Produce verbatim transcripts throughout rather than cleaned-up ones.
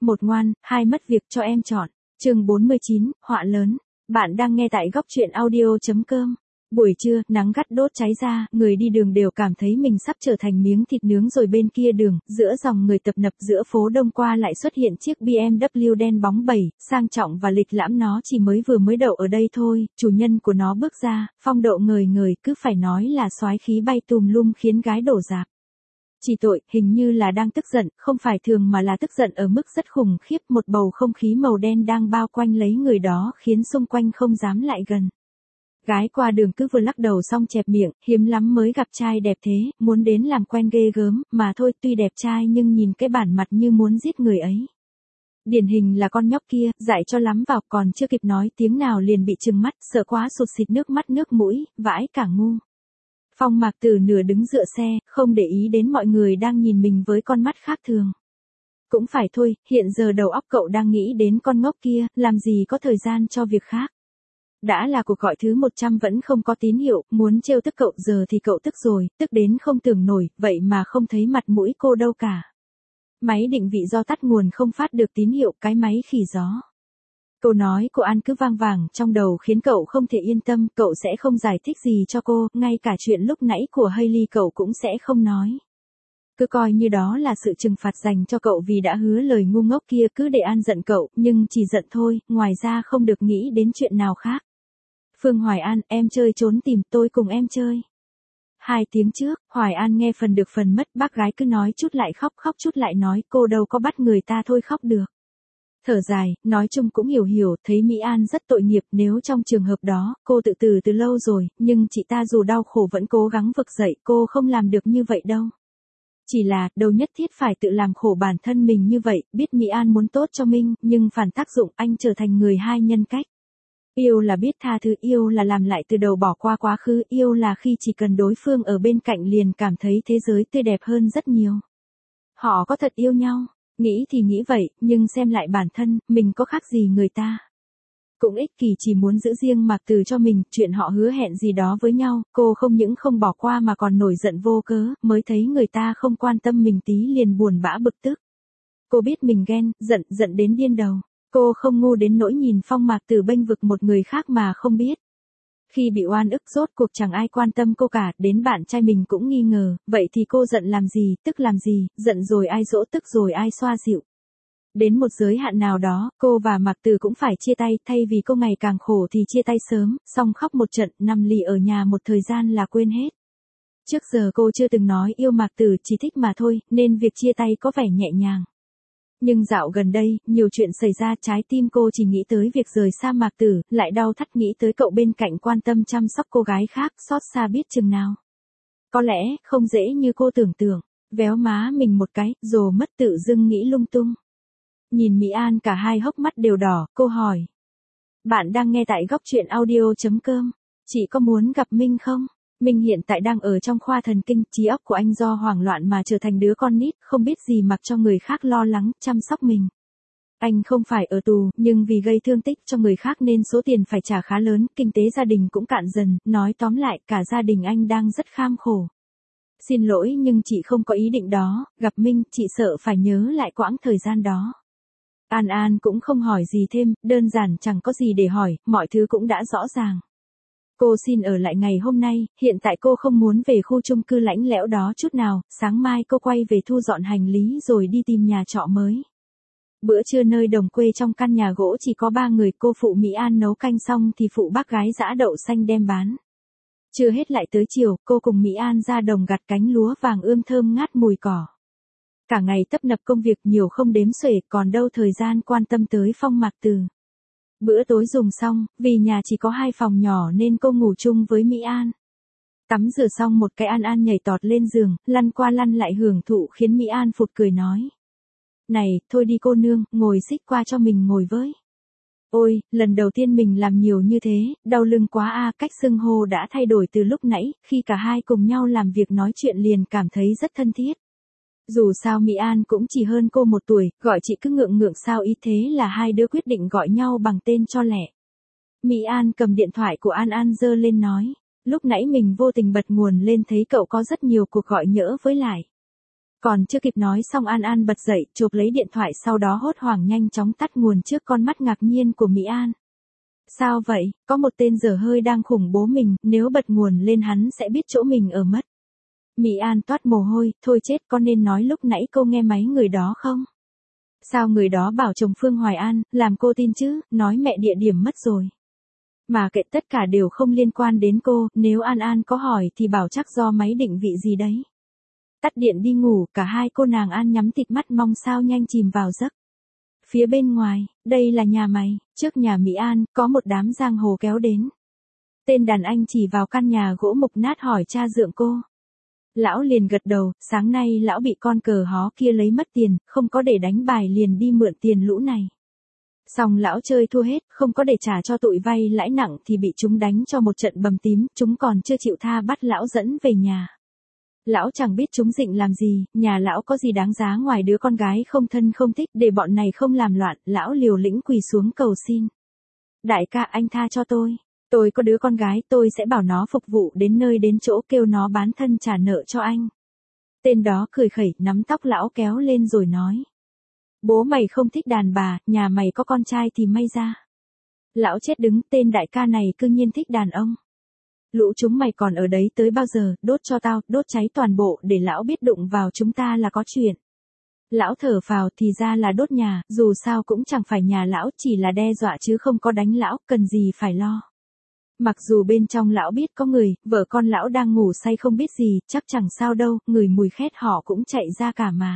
một ngoan, hai mất việc cho em chọn. Chương bốn mươi chín, họa lớn. Bạn đang nghe tại góc truyện audio chấm com. Buổi trưa, nắng gắt đốt cháy ra, người đi đường đều cảm thấy mình sắp trở thành miếng thịt nướng rồi. Bên kia đường, giữa dòng người tập nập giữa phố đông qua lại xuất hiện chiếc bê em vê đen bóng bẩy, sang trọng và lịch lãm. Nó chỉ mới vừa mới đậu ở đây thôi, chủ nhân của nó bước ra, phong độ ngời ngời, cứ phải nói là soái khí bay tùm lum khiến gái đổ rạp. Chỉ tội, hình như là đang tức giận, không phải thường mà là tức giận ở mức rất khủng khiếp. Một bầu không khí màu đen đang bao quanh lấy người đó khiến xung quanh không dám lại gần. Gái qua đường cứ vừa lắc đầu xong chẹp miệng, hiếm lắm mới gặp trai đẹp thế, muốn đến làm quen ghê gớm, mà thôi tuy đẹp trai nhưng nhìn cái bản mặt như muốn giết người ấy. Điển hình là con nhóc kia, dạy cho lắm vào, còn chưa kịp nói tiếng nào liền bị trừng mắt, sợ quá sụt xịt nước mắt nước mũi, vãi cả ngu. Phong Mạc Tử nửa đứng dựa xe, không để ý đến mọi người đang nhìn mình với con mắt khác thường. Cũng phải thôi, hiện giờ đầu óc cậu đang nghĩ đến con ngốc kia, làm gì có thời gian cho việc khác. Đã là cuộc gọi thứ một trăm vẫn không có tín hiệu, muốn trêu tức cậu giờ thì cậu tức rồi, tức đến không tưởng nổi, vậy mà không thấy mặt mũi cô đâu cả. Máy định vị do tắt nguồn không phát được tín hiệu, cái máy khỉ gió. Câu nói của An cứ vang vàng trong đầu khiến cậu không thể yên tâm, cậu sẽ không giải thích gì cho cô, ngay cả chuyện lúc nãy của Hailey cậu cũng sẽ không nói. Cứ coi như đó là sự trừng phạt dành cho cậu vì đã hứa lời ngu ngốc kia, cứ để An giận cậu, nhưng chỉ giận thôi, ngoài ra không được nghĩ đến chuyện nào khác. Phương Hoài An, em chơi trốn tìm, tôi cùng em chơi. Hai tiếng trước, Hoài An nghe phần được phần mất, bác gái cứ nói chút lại khóc, khóc chút lại nói, cô đâu có bắt người ta thôi khóc được. Thở dài, nói chung cũng hiểu hiểu, thấy Mỹ An rất tội nghiệp, nếu trong trường hợp đó, cô tự tử từ lâu rồi, nhưng chị ta dù đau khổ vẫn cố gắng vực dậy, cô không làm được như vậy đâu. Chỉ là, đâu nhất thiết phải tự làm khổ bản thân mình như vậy, biết Mỹ An muốn tốt cho Minh, nhưng phản tác dụng, anh trở thành người hai nhân cách. Yêu là biết tha thứ, yêu là làm lại từ đầu bỏ qua quá khứ, yêu là khi chỉ cần đối phương ở bên cạnh liền cảm thấy thế giới tươi đẹp hơn rất nhiều. Họ có thật yêu nhau, nghĩ thì nghĩ vậy, nhưng xem lại bản thân, mình có khác gì người ta. Cũng ích kỷ chỉ muốn giữ riêng Mạc Tử cho mình, chuyện họ hứa hẹn gì đó với nhau, cô không những không bỏ qua mà còn nổi giận vô cớ, mới thấy người ta không quan tâm mình tí liền buồn bã bực tức. Cô biết mình ghen, giận, giận đến điên đầu. Cô không ngu đến nỗi nhìn Phong Mạc Tử bênh vực một người khác mà không biết. Khi bị oan ức rốt cuộc chẳng ai quan tâm cô cả, đến bạn trai mình cũng nghi ngờ, vậy thì cô giận làm gì, tức làm gì, giận rồi ai dỗ, tức rồi ai xoa dịu. Đến một giới hạn nào đó, cô và Mạc Tử cũng phải chia tay, thay vì cô ngày càng khổ thì chia tay sớm, xong khóc một trận, nằm lì ở nhà một thời gian là quên hết. Trước giờ cô chưa từng nói yêu Mạc Tử, chỉ thích mà thôi, nên việc chia tay có vẻ nhẹ nhàng. Nhưng dạo gần đây, nhiều chuyện xảy ra, trái tim cô chỉ nghĩ tới việc rời xa Mạc Tử, lại đau thắt nghĩ tới cậu bên cạnh quan tâm chăm sóc cô gái khác, xót xa biết chừng nào. Có lẽ, không dễ như cô tưởng tượng, véo má mình một cái, rồi mất tự dưng nghĩ lung tung. Nhìn Mỹ An cả hai hốc mắt đều đỏ, cô hỏi. Bạn đang nghe tại góc truyện audio chấm com, chị có muốn gặp Minh không? Minh hiện tại đang ở trong khoa thần kinh, trí óc của anh do hoảng loạn mà trở thành đứa con nít, không biết gì mặc cho người khác lo lắng, chăm sóc mình. Anh không phải ở tù, nhưng vì gây thương tích cho người khác nên số tiền phải trả khá lớn, kinh tế gia đình cũng cạn dần, nói tóm lại, cả gia đình anh đang rất kham khổ. Xin lỗi nhưng chị không có ý định đó, gặp Minh, chị sợ phải nhớ lại quãng thời gian đó. An An cũng không hỏi gì thêm, đơn giản chẳng có gì để hỏi, mọi thứ cũng đã rõ ràng. Cô xin ở lại ngày hôm nay, hiện tại cô không muốn về khu chung cư lãnh lẽo đó chút nào, sáng mai cô quay về thu dọn hành lý rồi đi tìm nhà trọ mới. Bữa trưa nơi đồng quê trong căn nhà gỗ chỉ có ba người, cô phụ Mỹ An nấu canh xong thì phụ bác gái giã đậu xanh đem bán. Chưa hết lại tới chiều, cô cùng Mỹ An ra đồng gặt cánh lúa vàng ươm thơm ngát mùi cỏ. Cả ngày tấp nập công việc nhiều không đếm xuể, còn đâu thời gian quan tâm tới Phong Mạc Tử. Bữa tối dùng xong, vì nhà chỉ có hai phòng nhỏ nên cô ngủ chung với Mỹ An. Tắm rửa xong một cái An An nhảy tọt lên giường, lăn qua lăn lại hưởng thụ khiến Mỹ An phụt cười nói. Này, thôi đi cô nương, ngồi xích qua cho mình ngồi với. Ôi, lần đầu tiên mình làm nhiều như thế, đau lưng quá a, cách xưng hô đã thay đổi từ lúc nãy, khi cả hai cùng nhau làm việc nói chuyện liền cảm thấy rất thân thiết. Dù sao Mỹ An cũng chỉ hơn cô một tuổi, gọi chị cứ ngượng ngượng sao ý, thế là hai đứa quyết định gọi nhau bằng tên cho lẹ. Mỹ An cầm điện thoại của An An giơ lên nói, lúc nãy mình vô tình bật nguồn lên thấy cậu có rất nhiều cuộc gọi nhỡ với lại. Còn chưa kịp nói xong An An bật dậy, chộp lấy điện thoại sau đó hốt hoảng nhanh chóng tắt nguồn trước con mắt ngạc nhiên của Mỹ An. Sao vậy, có một tên dở hơi đang khủng bố mình, nếu bật nguồn lên hắn sẽ biết chỗ mình ở mất. Mỹ An toát mồ hôi, thôi chết, có nên nói lúc nãy cô nghe máy người đó không? Sao người đó bảo chồng Phương Hoài An, làm cô tin chứ, nói mẹ địa điểm mất rồi. Mà kệ, tất cả đều không liên quan đến cô, nếu An An có hỏi thì bảo chắc do máy định vị gì đấy. Tắt điện đi ngủ, cả hai cô nàng An nhắm tịt mắt mong sao nhanh chìm vào giấc. Phía bên ngoài, đây là nhà mày, trước nhà Mỹ An, có một đám giang hồ kéo đến. Tên đàn anh chỉ vào căn nhà gỗ mục nát hỏi cha dượng cô. Lão liền gật đầu, sáng nay lão bị con cờ hó kia lấy mất tiền, không có để đánh bài liền đi mượn tiền lũ này. Xong lão chơi thua hết, không có để trả cho tụi vay lãi nặng thì bị chúng đánh cho một trận bầm tím, chúng còn chưa chịu tha bắt lão dẫn về nhà. Lão chẳng biết chúng định làm gì, nhà lão có gì đáng giá ngoài đứa con gái không thân không thích, để bọn này không làm loạn, lão liều lĩnh quỳ xuống cầu xin. Đại ca, anh tha cho tôi. Tôi có đứa con gái, tôi sẽ bảo nó phục vụ đến nơi đến chỗ, kêu nó bán thân trả nợ cho anh. Tên đó cười khẩy, nắm tóc lão kéo lên rồi nói. Bố mày không thích đàn bà, nhà mày có con trai thì may ra. Lão chết đứng, tên đại ca này cư nhiên thích đàn ông. Lũ chúng mày còn ở đấy tới bao giờ, đốt cho tao, đốt cháy toàn bộ để lão biết đụng vào chúng ta là có chuyện. Lão thở phào, thì ra là đốt nhà, dù sao cũng chẳng phải nhà lão, chỉ là đe dọa chứ không có đánh lão, cần gì phải lo. Mặc dù bên trong lão biết có người, vợ con lão đang ngủ say không biết gì, chắc chẳng sao đâu, người mùi khét họ cũng chạy ra cả mà.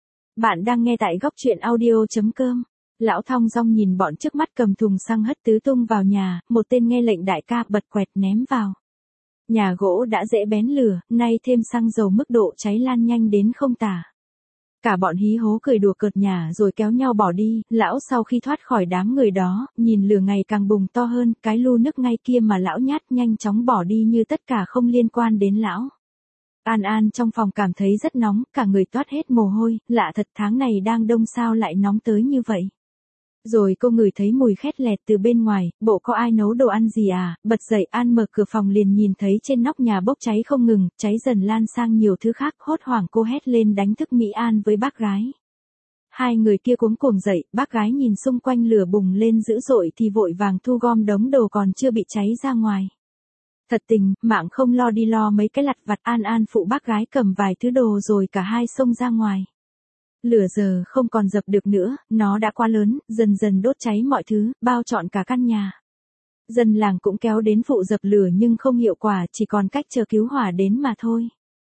Bạn đang nghe tại góc truyện audio chấm com. Lão thong dong nhìn bọn trước mắt cầm thùng xăng hất tứ tung vào nhà, một tên nghe lệnh đại ca bật quẹt ném vào. Nhà gỗ đã dễ bén lửa, nay thêm xăng dầu mức độ cháy lan nhanh đến không tả. Cả bọn hí hố cười đùa cợt nhả rồi kéo nhau bỏ đi, lão sau khi thoát khỏi đám người đó, nhìn lửa ngày càng bùng to hơn, cái lu nước ngay kia mà lão nhát nhanh chóng bỏ đi như tất cả không liên quan đến lão. An An trong phòng cảm thấy rất nóng, cả người toát hết mồ hôi, lạ thật, tháng này đang đông sao lại nóng tới như vậy. Rồi cô ngửi thấy mùi khét lẹt từ bên ngoài, bộ có ai nấu đồ ăn gì à, bật dậy An mở cửa phòng liền nhìn thấy trên nóc nhà bốc cháy không ngừng, cháy dần lan sang nhiều thứ khác, hốt hoảng cô hét lên đánh thức Mỹ An với bác gái. Hai người kia cuống cuồng dậy, bác gái nhìn xung quanh lửa bùng lên dữ dội thì vội vàng thu gom đống đồ còn chưa bị cháy ra ngoài. Thật tình, mạng không lo đi lo mấy cái lặt vặt, An An phụ bác gái cầm vài thứ đồ rồi cả hai xông ra ngoài. Lửa giờ không còn dập được nữa, nó đã quá lớn, dần dần đốt cháy mọi thứ, bao trọn cả căn nhà. Dân làng cũng kéo đến phụ dập lửa nhưng không hiệu quả, chỉ còn cách chờ cứu hỏa đến mà thôi.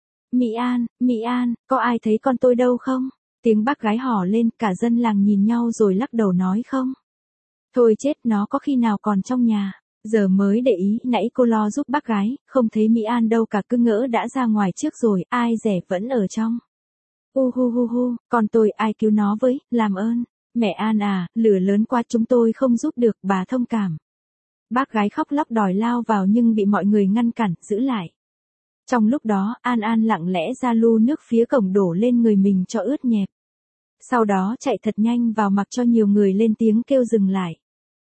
Mỹ An, Mỹ An, có ai thấy con tôi đâu không? Tiếng bác gái hò lên, cả dân làng nhìn nhau rồi lắc đầu nói không. Thôi chết, nó có khi nào còn trong nhà. Giờ mới để ý, nãy cô lo giúp bác gái, không thấy Mỹ An đâu cả, cứ ngỡ đã ra ngoài trước rồi, ai rẻ vẫn ở trong. Hu hu hu hu, con tôi ai cứu nó với, làm ơn. Mẹ An à, lửa lớn quá chúng tôi không giúp được, bà thông cảm. Bác gái khóc lóc đòi lao vào nhưng bị mọi người ngăn cản, giữ lại. Trong lúc đó, An An lặng lẽ ra lu nước phía cổng đổ lên người mình cho ướt nhẹp. Sau đó chạy thật nhanh vào mặc cho nhiều người lên tiếng kêu dừng lại.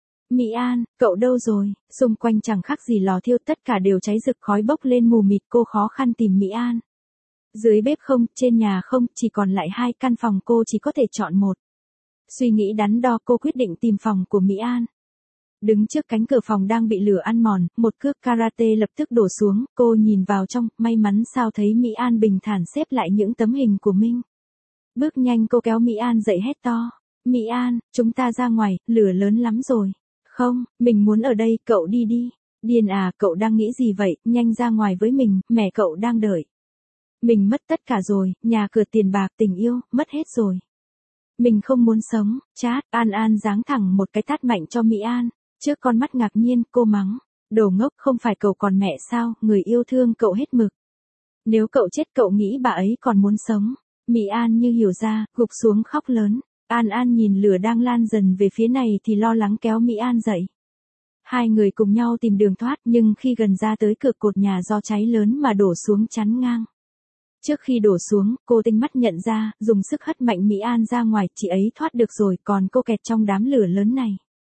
Mỹ An, cậu đâu rồi? Xung quanh chẳng khác gì lò thiêu, tất cả đều cháy rực khói bốc lên mù mịt, cô khó khăn tìm Mỹ An. Dưới bếp không, trên nhà không, chỉ còn lại hai căn phòng, cô chỉ có thể chọn một. Suy nghĩ đắn đo, cô quyết định tìm phòng của Mỹ An. Đứng trước cánh cửa phòng đang bị lửa ăn mòn, một cước karate lập tức đổ xuống, cô nhìn vào trong, may mắn sao thấy Mỹ An bình thản xếp lại những tấm hình của Minh. Bước nhanh cô kéo Mỹ An dậy hét to. Mỹ An, chúng ta ra ngoài, lửa lớn lắm rồi. Không, mình muốn ở đây, cậu đi đi. Điên à, cậu đang nghĩ gì vậy, nhanh ra ngoài với mình, mẹ cậu đang đợi. Mình mất tất cả rồi, nhà cửa tiền bạc tình yêu, mất hết rồi. Mình không muốn sống, chát, An An giáng thẳng một cái tát mạnh cho Mỹ An. Trước con mắt ngạc nhiên, cô mắng. Đồ ngốc, không phải cậu còn mẹ sao, người yêu thương cậu hết mực. Nếu cậu chết cậu nghĩ bà ấy còn muốn sống. Mỹ An như hiểu ra, gục xuống khóc lớn. An An nhìn lửa đang lan dần về phía này thì lo lắng kéo Mỹ An dậy. Hai người cùng nhau tìm đường thoát nhưng khi gần ra tới cửa cột nhà do cháy lớn mà đổ xuống chắn ngang. Trước khi đổ xuống, cô tinh mắt nhận ra, dùng sức hất mạnh Mỹ An ra ngoài, chị ấy thoát được rồi, còn cô kẹt trong đám lửa lớn này.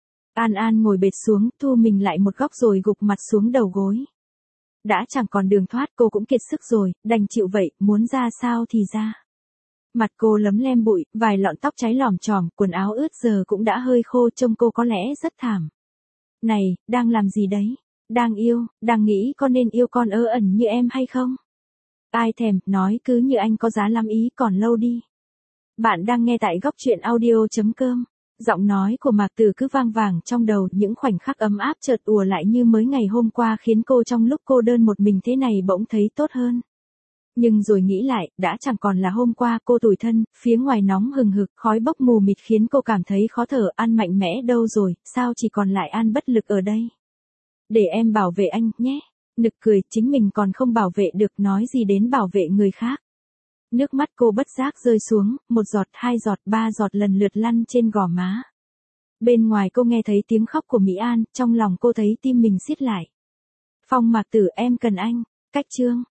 An An ngồi bệt xuống, thu mình lại một góc rồi gục mặt xuống đầu gối. Đã chẳng còn đường thoát, cô cũng kiệt sức rồi, đành chịu vậy, muốn ra sao thì ra. Mặt cô lấm lem bụi, vài lọn tóc cháy lòm chòm, quần áo ướt giờ cũng đã hơi khô, trông cô có lẽ rất thảm. Này, đang làm gì đấy? Đang yêu, đang nghĩ có nên yêu con ơ ẩn như em hay không? Ai thèm, nói cứ như anh có giá lắm ý, còn lâu đi. Bạn đang nghe tại góc truyện audio.com. Giọng nói của Mạc Tử cứ vang vàng trong đầu, những khoảnh khắc ấm áp chợt ùa lại như mới ngày hôm qua, khiến cô trong lúc cô đơn một mình thế này bỗng thấy tốt hơn. Nhưng rồi nghĩ lại, đã chẳng còn là hôm qua, cô tủi thân, phía ngoài nóng hừng hực, khói bốc mù mịt khiến cô cảm thấy khó thở. An mạnh mẽ đâu rồi, sao chỉ còn lại An bất lực ở đây? Để em bảo vệ anh, nhé. Nực cười, chính mình còn không bảo vệ được, nói gì đến bảo vệ người khác. Nước mắt cô bất giác rơi xuống, một giọt, hai giọt, ba giọt lần lượt lăn trên gò má. Bên ngoài cô nghe thấy tiếng khóc của Mỹ An, trong lòng cô thấy tim mình siết lại. Phong Mạc Tử, em cần anh. Cách chương.